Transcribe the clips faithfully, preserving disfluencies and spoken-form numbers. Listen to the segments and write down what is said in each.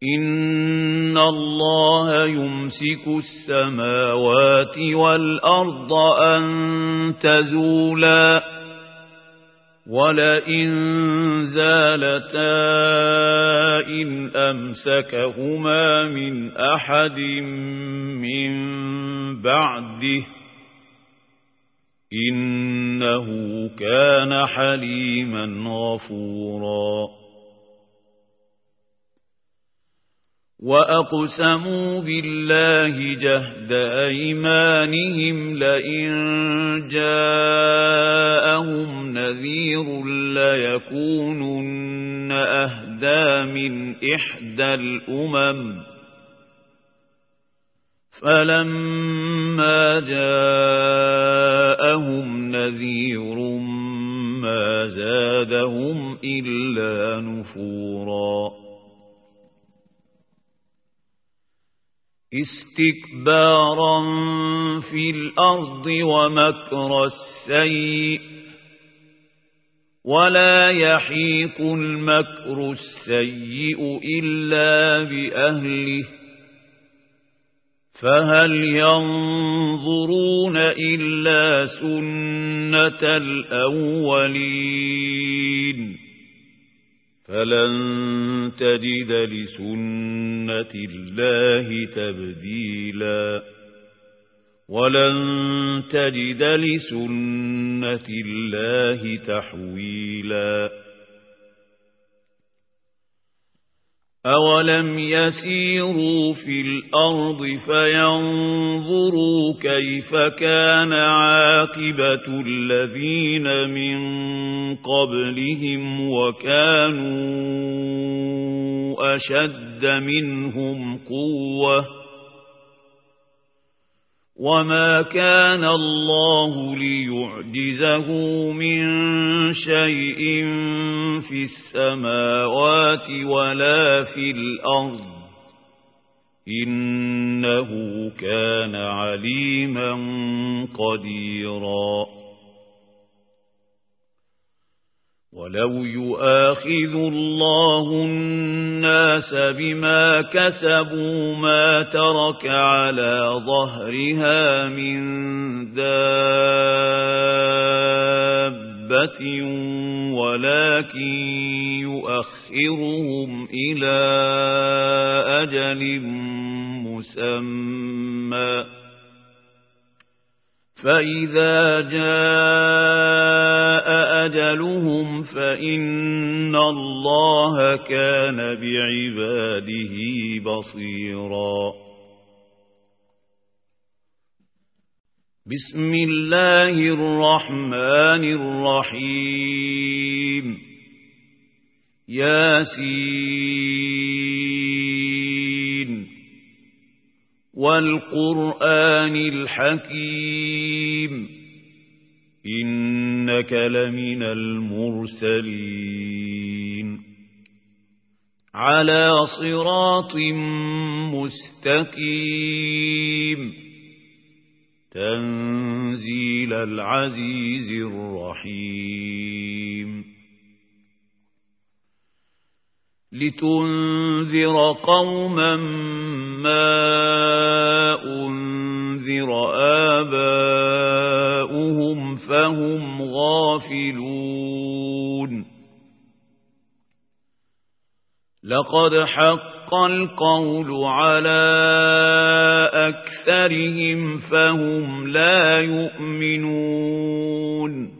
إن الله يمسك السماوات والأرض أن تزولا ولئن زالتا إن أمسكهما من أحد من بعده إنه كان حليما غفورا وأقسموا بالله جهد أيمانهم لئن جاءهم نذير ليكونن أهدى من إحدى الأمم فلما جاءهم نذير ما زادهم إلا نفورا استكبارا في الأرض ومكر السيء ولا يحيق المكر السيء إلا بأهله فهل ينظرون إلا سنة الأولين فلن تجد لسنة الله تبديلا ولن تجد لسنة الله تحويلا أولم يسيروا في الأرض فينظروا كيف كان عاقبة الذين من قبلهم وكانوا أشد منهم قوة وما كان الله ليعجزه من شيء في السماوات ولا في الأرض إنه كان عليما قديرا ولو يؤاخذ الله الناس بما كسبوا ما ترك على ظهرها من دابة ولكن يؤخرهم إلى أجل مسمى فإذا جاء أجلهم فإن الله كان بعباده بصيرا بسم الله الرحمن الرحيم ياسين والقرآن الحكيم إنك لمن المرسلين على صراط مستقيم تنزيل العزيز الرحيم لتنذر قوما ما أنذر آباؤهم فهم غافلون لقد حق القول على أكثرهم فهم لا يؤمنون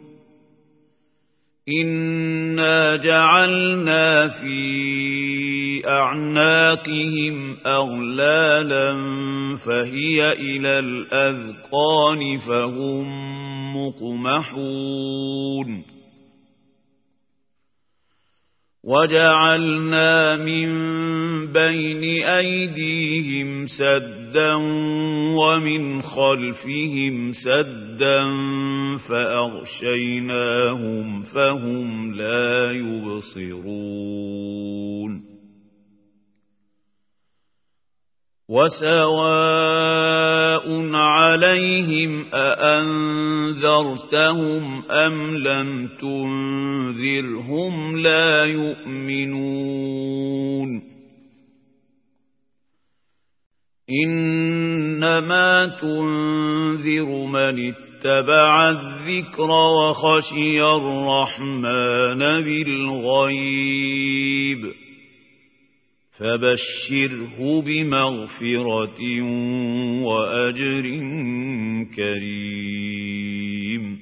إنا جعلنا في أعناقهم أغلالا فهي إلى الأذقان فهم مقمحون وجعلنا من بين أيديهم سدا ومن خلفهم سدا فأغشيناهم فهم لا يبصرون وسواء عليهم أأنذرتهم أم لم تنذرهم لا يؤمنون إنما تنذر من اتبع الذكر وخشي الرحمن بالغيب فبشره بمغفرة وأجر كريم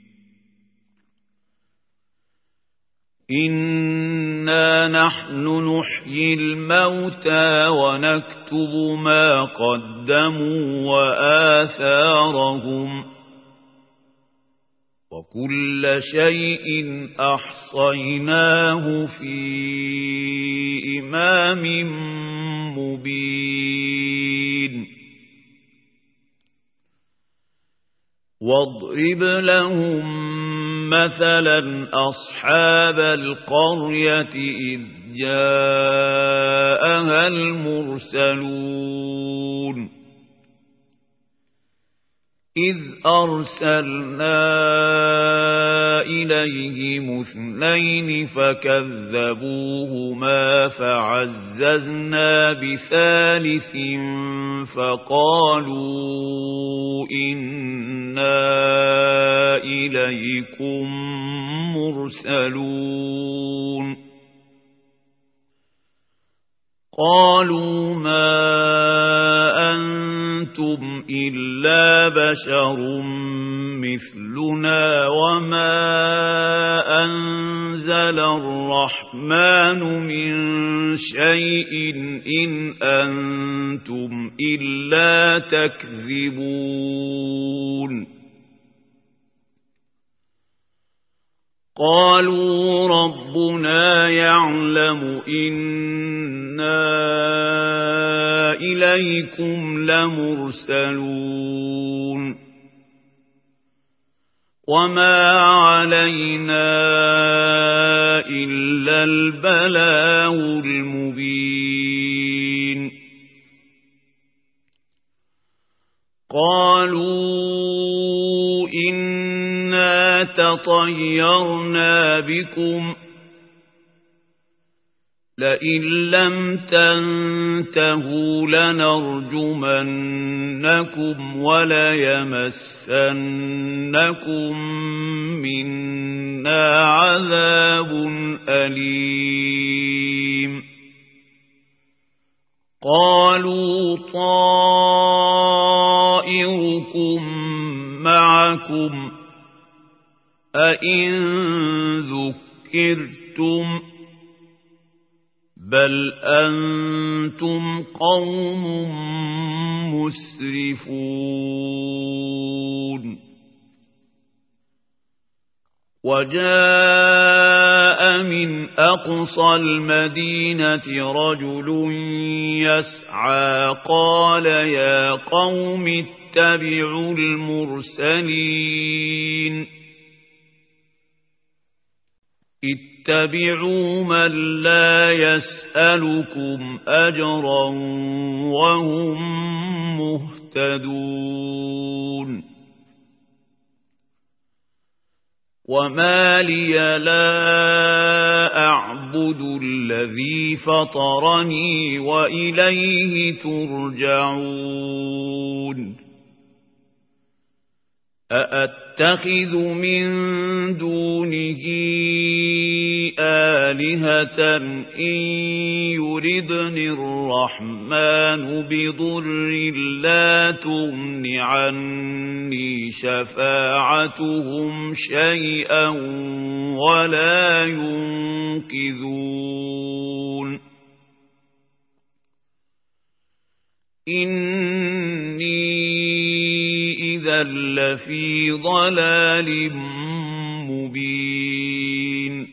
إنا نحن نحيي الموتى ونكتب ما قدموا وآثارهم وكل شيء أحصيناه في إمام مبين واضرب لهم مثلا أصحاب القرية إذ جاءها المرسلون إذ أرسلنا إليهم اثنين فكذبوهما فعززنا بثالث فقالوا إنا إليكم مرسلون قالوا ما أنتم إلا بشر مثلنا وما أنزل الرحمن من شيء إن أنتم إلا تكذبون قالوا ربنا يعلم إنا إليكم لمرسلون وما علينا إلا البلاغ المبين قالوا إنا تطيرنا بكم لئن لم تنتهوا لنرجمنكم وليمسنكم منا عذاب أليم قالوا طائركم معكم أئن ذكرتم بل أنتم قوم مسرفون وجاء من أقصى المدينة رجل يسعى قال يا قوم اتبعوا المرسلين اتبعوا من لا يسألكم أجرا وهم مهتدون وما لي لا أعبد الذي فطرني وإليه ترجعون أأتخذ من دونه آلهة إن يردني الرحمن بضر لا تغن عني شفاعتهم شيئا ولا ينقذون إني إذا لفي ضلال مبين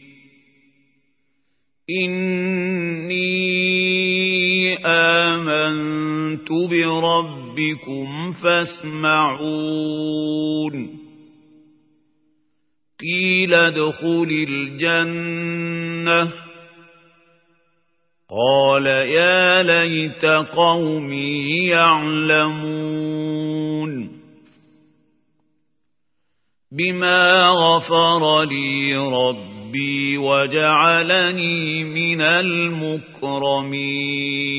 إني آمنت بربكم فاسمعون قيل ادخل الجنة قال يا ليت قومي يعلمون بما غفر لي ربي وجعلني من المكرمين